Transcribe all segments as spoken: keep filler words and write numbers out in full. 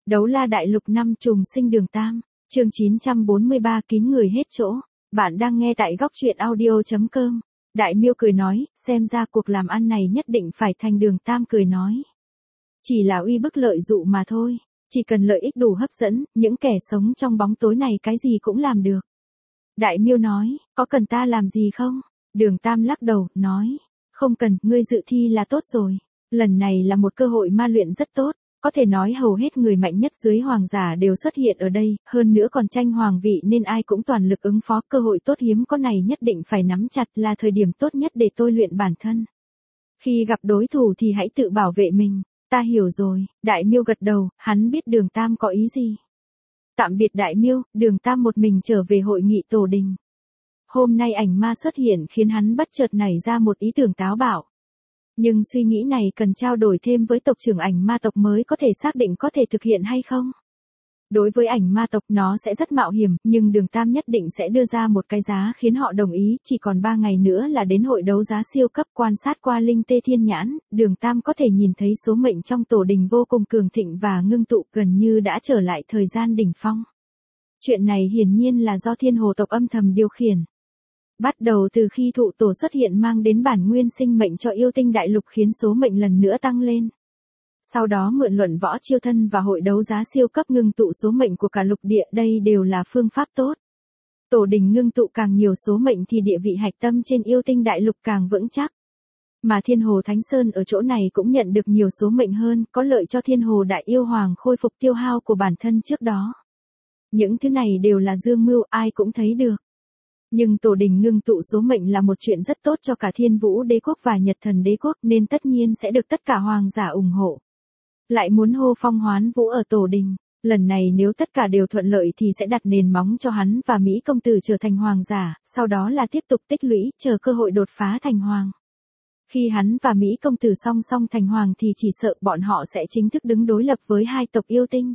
Đấu la đại lục năm trùng sinh đường tam, chương chín trăm bốn mươi ba kín người hết chỗ. Bạn đang nghe tại góc truyện audio chấm com. Đại Miêu cười nói, xem ra cuộc làm ăn này nhất định phải thành. Đường tam cười nói. Chỉ là uy bức lợi dụ mà thôi, chỉ cần lợi ích đủ hấp dẫn, những kẻ sống trong bóng tối này cái gì cũng làm được. Đại Miêu nói, có cần ta làm gì không? Đường tam lắc đầu, nói, không cần, ngươi dự thi là tốt rồi. Lần này là một cơ hội ma luyện rất tốt. Có thể nói hầu hết người mạnh nhất dưới hoàng giả đều xuất hiện ở đây, hơn nữa còn tranh hoàng vị nên ai cũng toàn lực ứng phó. Cơ hội tốt hiếm có này nhất định phải nắm chặt, là thời điểm tốt nhất để tôi luyện bản thân. Khi gặp đối thủ thì hãy tự bảo vệ mình. Ta hiểu rồi. Đại Miêu gật đầu, hắn biết đường tam có ý gì. Tạm biệt Đại Miêu, đường tam một mình trở về hội nghị tổ đình. Hôm nay ảnh ma xuất hiện khiến hắn bất chợt nảy ra một ý tưởng táo bạo. Nhưng suy nghĩ này cần trao đổi thêm với tộc trưởng ảnh ma tộc mới có thể xác định có thể thực hiện hay không. Đối với ảnh ma tộc nó sẽ rất mạo hiểm, nhưng đường tam nhất định sẽ đưa ra một cái giá khiến họ đồng ý. Chỉ còn ba ngày nữa là đến hội đấu giá siêu cấp. Quan sát qua linh tê thiên nhãn, đường tam có thể nhìn thấy số mệnh trong tổ đình vô cùng cường thịnh và ngưng tụ, gần như đã trở lại thời gian đỉnh phong. Chuyện này hiển nhiên là do thiên hồ tộc âm thầm điều khiển. Bắt đầu từ khi thụ tổ xuất hiện mang đến bản nguyên sinh mệnh cho yêu tinh đại lục khiến số mệnh lần nữa tăng lên. Sau đó mượn luận võ chiêu thân và hội đấu giá siêu cấp ngưng tụ số mệnh của cả lục địa, đây đều là phương pháp tốt. Tổ đình ngưng tụ càng nhiều số mệnh thì địa vị hạch tâm trên yêu tinh đại lục càng vững chắc. Mà Thiên Hồ Thánh Sơn ở chỗ này cũng nhận được nhiều số mệnh hơn, có lợi cho Thiên Hồ Đại Yêu Hoàng khôi phục tiêu hao của bản thân trước đó. Những thứ này đều là dương mưu, ai cũng thấy được. Nhưng tổ đình ngưng tụ số mệnh là một chuyện rất tốt cho cả Thiên Vũ Đế quốc và Nhật Thần Đế quốc nên tất nhiên sẽ được tất cả hoàng giả ủng hộ. Lại muốn hô phong hoán vũ ở tổ đình, lần này nếu tất cả đều thuận lợi thì sẽ đặt nền móng cho hắn và Mỹ công tử trở thành hoàng giả, sau đó là tiếp tục tích lũy, chờ cơ hội đột phá thành hoàng. Khi hắn và Mỹ công tử song song thành hoàng thì chỉ sợ bọn họ sẽ chính thức đứng đối lập với hai tộc yêu tinh.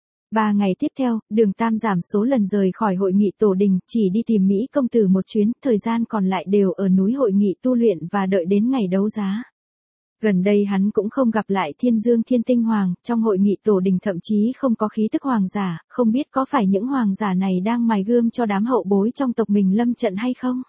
Ba ngày tiếp theo, đường tam giảm số lần rời khỏi hội nghị tổ đình, chỉ đi tìm Mỹ công tử một chuyến, thời gian còn lại đều ở núi hội nghị tu luyện và đợi đến ngày đấu giá. Gần đây hắn cũng không gặp lại Thiên Dương Thiên Tinh Hoàng, trong hội nghị tổ đình thậm chí không có khí tức hoàng giả, không biết có phải những hoàng giả này đang mài gươm cho đám hậu bối trong tộc mình lâm trận hay không?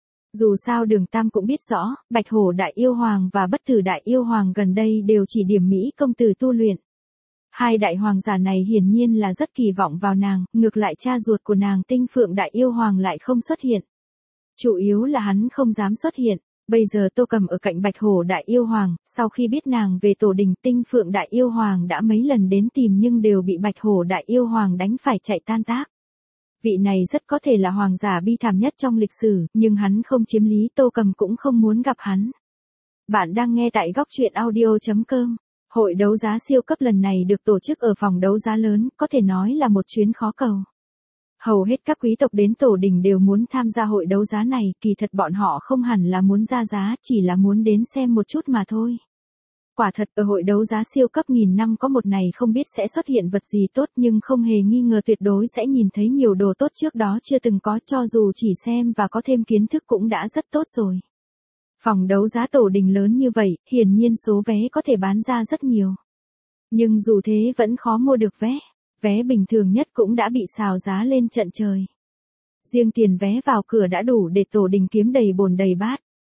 Dù sao đường tam cũng biết rõ, Bạch Hổ Đại Yêu Hoàng và Bất Tử Đại Yêu Hoàng gần đây đều chỉ điểm Mỹ công tử tu luyện. Hai đại hoàng giả này hiển nhiên là rất kỳ vọng vào nàng, ngược lại cha ruột của nàng Tinh Phượng Đại Yêu Hoàng lại không xuất hiện. Chủ yếu là hắn không dám xuất hiện. Bây giờ Tô Cầm ở cạnh Bạch Hổ Đại Yêu Hoàng, sau khi biết nàng về tổ đình, Tinh Phượng Đại Yêu Hoàng đã mấy lần đến tìm nhưng đều bị Bạch Hổ Đại Yêu Hoàng đánh phải chạy tan tác. Vị này rất có thể là hoàng giả bi thảm nhất trong lịch sử, nhưng hắn không chiếm lý, Tô Cầm cũng không muốn gặp hắn. Bạn đang nghe tại góc truyện audio chấm com. Hội đấu giá siêu cấp lần này được tổ chức ở phòng đấu giá lớn, có thể nói là một chuyến khó cầu. Hầu hết các quý tộc đến tổ đình đều muốn tham gia hội đấu giá này, kỳ thật bọn họ không hẳn là muốn ra giá, chỉ là muốn đến xem một chút mà thôi. Quả thật ở hội đấu giá siêu cấp nghìn năm có một này không biết sẽ xuất hiện vật gì tốt, nhưng không hề nghi ngờ tuyệt đối sẽ nhìn thấy nhiều đồ tốt trước đó chưa từng có, cho dù chỉ xem và có thêm kiến thức cũng đã rất tốt rồi. Phòng đấu giá tổ đình lớn như vậy, hiển nhiên số vé có thể bán ra rất nhiều. Nhưng dù thế vẫn khó mua được vé. Vé bình thường nhất cũng đã bị xào giá lên trận trời. Riêng tiền vé vào cửa đã đủ để tổ đình kiếm đầy bồn đầy bát.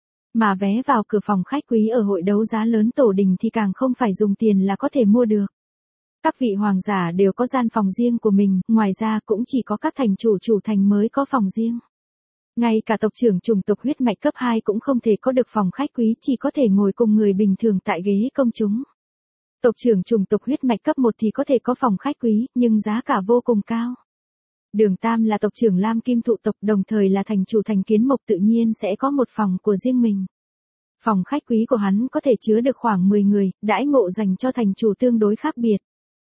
Mà vé vào cửa phòng khách quý ở hội đấu giá lớn tổ đình thì càng không phải dùng tiền là có thể mua được. Các vị hoàng giả đều có gian phòng riêng của mình, ngoài ra cũng chỉ có các thành chủ chủ thành mới có phòng riêng. Ngay cả tộc trưởng chủng tộc huyết mạch cấp hai cũng không thể có được phòng khách quý, chỉ có thể ngồi cùng người bình thường tại ghế công chúng. Tộc trưởng chủng tộc huyết mạch cấp một thì có thể có phòng khách quý, nhưng giá cả vô cùng cao. Đường Tam là tộc trưởng Lam Kim thụ tộc, đồng thời là thành chủ thành Kiến Mộc, tự nhiên sẽ có một phòng của riêng mình. Phòng khách quý của hắn có thể chứa được khoảng mười người, đãi ngộ dành cho thành chủ tương đối khác biệt.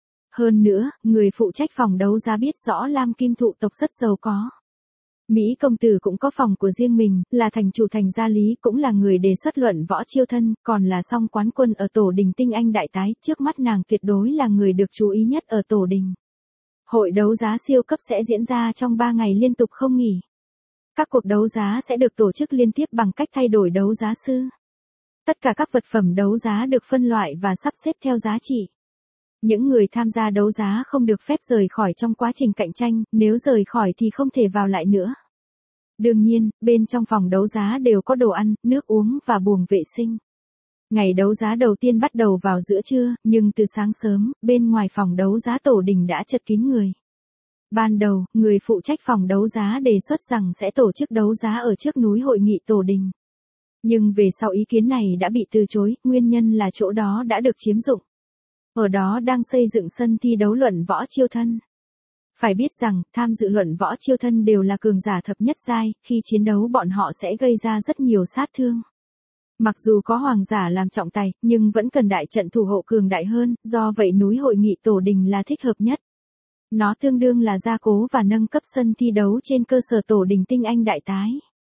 Hơn nữa, người phụ trách phòng đấu giá biết rõ Lam Kim thụ tộc rất giàu có. Mỹ công tử cũng có phòng của riêng mình, là thành chủ thành Gia Lý, cũng là người đề xuất luận võ chiêu thân, còn là song quán quân ở tổ đình Tinh Anh Đại Tái, trước mắt nàng tuyệt đối là người được chú ý nhất ở tổ đình. Hội đấu giá siêu cấp sẽ diễn ra trong ba ngày liên tục không nghỉ. Các cuộc đấu giá sẽ được tổ chức liên tiếp bằng cách thay đổi đấu giá sư. Tất cả các vật phẩm đấu giá được phân loại và sắp xếp theo giá trị. Những người tham gia đấu giá không được phép rời khỏi trong quá trình cạnh tranh, nếu rời khỏi thì không thể vào lại nữa. Đương nhiên, bên trong phòng đấu giá đều có đồ ăn, nước uống và buồng vệ sinh. Ngày đấu giá đầu tiên bắt đầu vào giữa trưa, nhưng từ sáng sớm, bên ngoài phòng đấu giá Tổ Đình đã chật kín người. Ban đầu, người phụ trách phòng đấu giá đề xuất rằng sẽ tổ chức đấu giá ở trước núi hội nghị Tổ Đình. Nhưng về sau ý kiến này đã bị từ chối, nguyên nhân là chỗ đó đã được chiếm dụng. Ở đó đang xây dựng sân thi đấu luận võ chiêu thân. Phải biết rằng, tham dự luận võ chiêu thân đều là cường giả thập nhất giai, khi chiến đấu bọn họ sẽ gây ra rất nhiều sát thương. Mặc dù có hoàng giả làm trọng tài, nhưng vẫn cần đại trận thủ hộ cường đại hơn, do vậy núi hội nghị Tổ Đình là thích hợp nhất. Nó tương đương là gia cố và nâng cấp sân thi đấu trên cơ sở Tổ Đình tinh anh đại tái.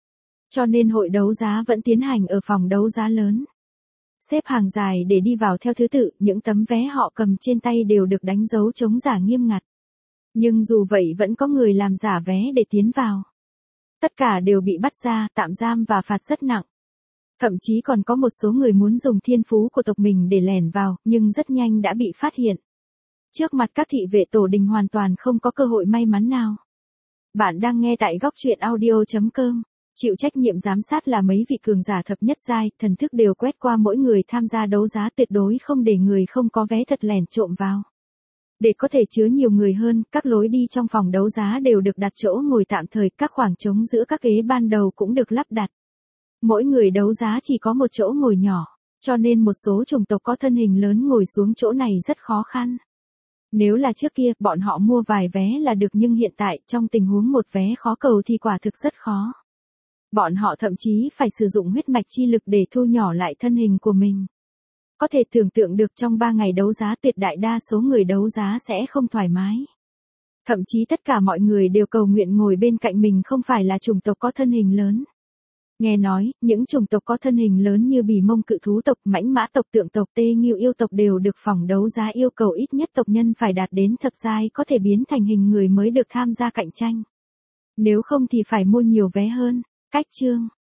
Cho nên hội đấu giá vẫn tiến hành ở phòng đấu giá lớn. Xếp hàng dài để đi vào theo thứ tự, những tấm vé họ cầm trên tay đều được đánh dấu chống giả nghiêm ngặt. Nhưng dù vậy vẫn có người làm giả vé để tiến vào. Tất cả đều bị bắt ra, tạm giam và phạt rất nặng. Thậm chí còn có một số người muốn dùng thiên phú của tộc mình để lẻn vào, nhưng rất nhanh đã bị phát hiện. Trước mặt các thị vệ Tổ Đình hoàn toàn không có cơ hội may mắn nào. Bạn đang nghe tại góc truyện audio chấm com. Chịu trách nhiệm giám sát là mấy vị cường giả thập nhất giai, thần thức đều quét qua mỗi người tham gia đấu giá, tuyệt đối không để người không có vé thật lẻn trộm vào. Để có thể chứa nhiều người hơn, các lối đi trong phòng đấu giá đều được đặt chỗ ngồi tạm thời, các khoảng trống giữa các ghế ban đầu cũng được lắp đặt. Mỗi người đấu giá chỉ có một chỗ ngồi nhỏ, cho nên một số chủng tộc có thân hình lớn ngồi xuống chỗ này rất khó khăn. Nếu là trước kia, bọn họ mua vài vé là được, nhưng hiện tại, trong tình huống một vé khó cầu thì quả thực rất khó. Bọn họ thậm chí phải sử dụng huyết mạch chi lực để thu nhỏ lại thân hình của mình. Có thể tưởng tượng được trong ba ngày đấu giá tuyệt đại đa số người đấu giá sẽ không thoải mái. Thậm chí tất cả mọi người đều cầu nguyện ngồi bên cạnh mình không phải là chủng tộc có thân hình lớn. Nghe nói, những chủng tộc có thân hình lớn như Bỉ Mông cự thú tộc, Mãnh Mã tộc, Tượng tộc, Tê Nghưu yêu tộc đều được phòng đấu giá yêu cầu ít nhất tộc nhân phải đạt đến thập giai có thể biến thành hình người mới được tham gia cạnh tranh. Nếu không thì phải mua nhiều vé hơn. Cách chương